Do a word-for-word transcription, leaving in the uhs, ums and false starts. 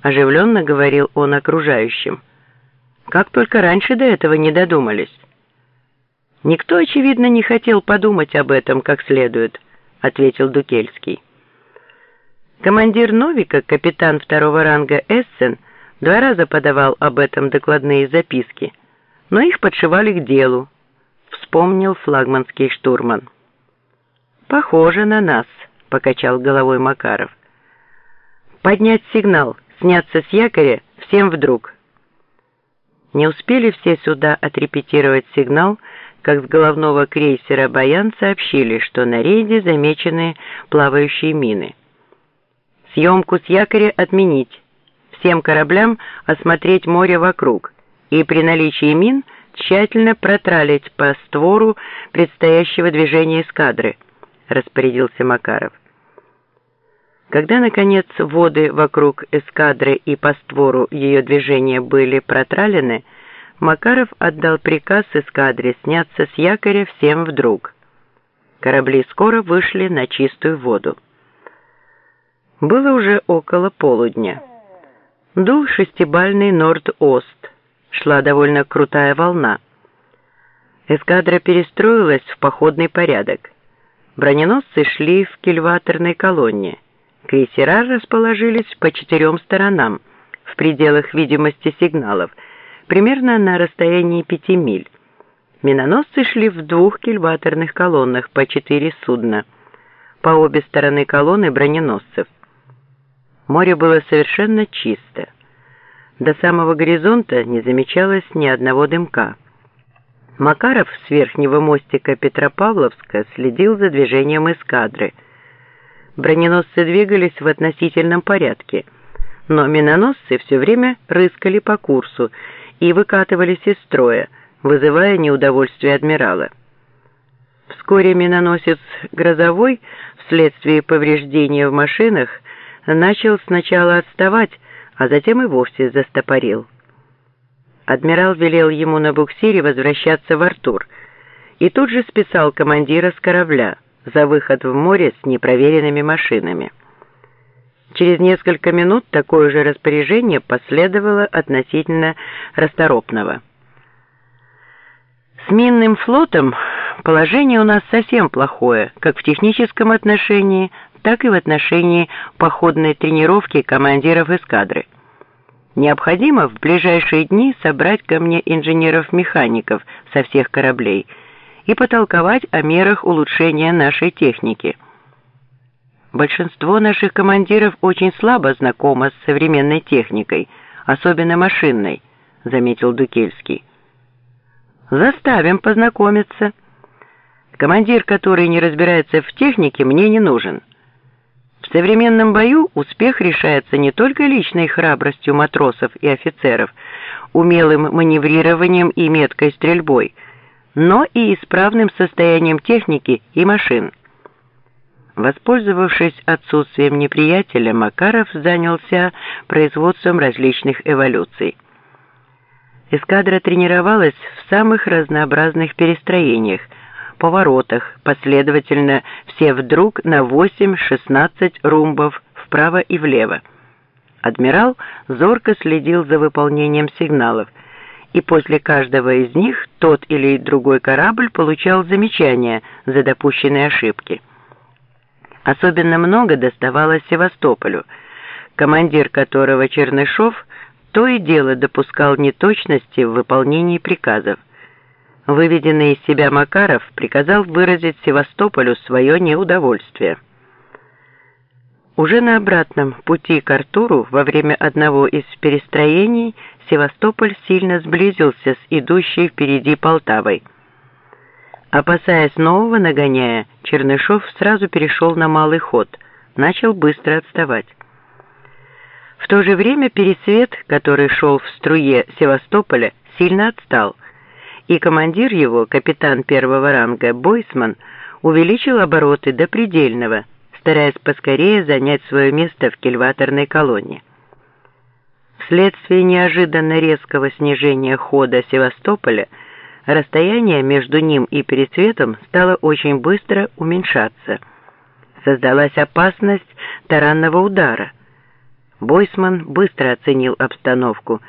— оживленно говорил он окружающим. «Как только раньше до этого не додумались». «Никто, очевидно, не хотел подумать об этом как следует», — ответил Дукельский. Командир Новика, капитан второго ранга Эссен, два раза подавал об этом докладные записки, но их подшивали к делу, вспомнил флагманский штурман. «Похоже на нас», — покачал головой Макаров. «Поднять сигнал, сняться с якоря, всем вдруг». Не успели все суда отрепетировать сигнал, как с головного крейсера «Баян» сообщили, что на рейде замечены плавающие мины. Съемку с якоря отменить, всем кораблям осмотреть море вокруг и при наличии мин тщательно протралить по створу предстоящего движения эскадры, распорядился Макаров. Когда, наконец, воды вокруг эскадры и по створу ее движения были протралены, Макаров отдал приказ эскадре сняться с якоря всем вдруг. Корабли скоро вышли на чистую воду. Было уже около полудня. Дул шестибальный норд-ост, шла довольно крутая волна. Эскадра перестроилась в походный порядок. Броненосцы шли в кильваторной колонне. Крейсера расположились по четырем сторонам, в пределах видимости сигналов, примерно на расстоянии пяти миль. Миноносцы шли в двух кильваторных колоннах по четыре судна, по обе стороны колонны броненосцев. Море было совершенно чисто. До самого горизонта не замечалось ни одного дымка. Макаров с верхнего мостика Петропавловска следил за движением эскадры. Броненосцы двигались в относительном порядке, но миноносцы все время рыскали по курсу и выкатывались из строя, вызывая неудовольствие адмирала. Вскоре миноносец «Грозовой» вследствие повреждения в машинах начал сначала отставать, а затем и вовсе застопорил. Адмирал велел ему на буксире возвращаться в Артур и тут же списал командира с корабля за выход в море с непроверенными машинами. Через несколько минут такое же распоряжение последовало относительно расторопного. С минным флотом положение у нас совсем плохое, как в техническом отношении, так и в отношении походной тренировки командиров эскадры. Необходимо в ближайшие дни собрать ко мне инженеров-механиков со всех кораблей и потолковать о мерах улучшения нашей техники. Большинство наших командиров очень слабо знакомо с современной техникой, особенно машинной, заметил Дукельский. Заставим познакомиться. Командир, который не разбирается в технике, мне не нужен. В современном бою успех решается не только личной храбростью матросов и офицеров, умелым маневрированием и меткой стрельбой, но и исправным состоянием техники и машин. Воспользовавшись отсутствием неприятеля, Макаров занялся производством различных эволюций. Эскадра тренировалась в самых разнообразных перестроениях, поворотах, последовательно все вдруг на восемь-шестнадцать румбов вправо и влево. Адмирал зорко следил за выполнением сигналов, и после каждого из них тот или другой корабль получал замечания за допущенные ошибки. Особенно много доставалось Севастополю, командир которого Чернышов то и дело допускал неточности в выполнении приказов. Выведенный из себя Макаров приказал выразить Севастополю свое неудовольствие. Уже на обратном пути к Артуру во время одного из перестроений Севастополь сильно сблизился с идущей впереди Полтавой. Опасаясь нового нагоняя, Чернышов сразу перешел на малый ход, начал быстро отставать. В то же время Пересвет, который шел в струе Севастополя, сильно отстал, и командир его, капитан первого ранга Бойсман, увеличил обороты до предельного, стараясь поскорее занять свое место в кильваторной колонне. Вследствие неожиданно резкого снижения хода Севастополя расстояние между ним и Пересветом стало очень быстро уменьшаться. Создалась опасность таранного удара. Бойсман быстро оценил обстановку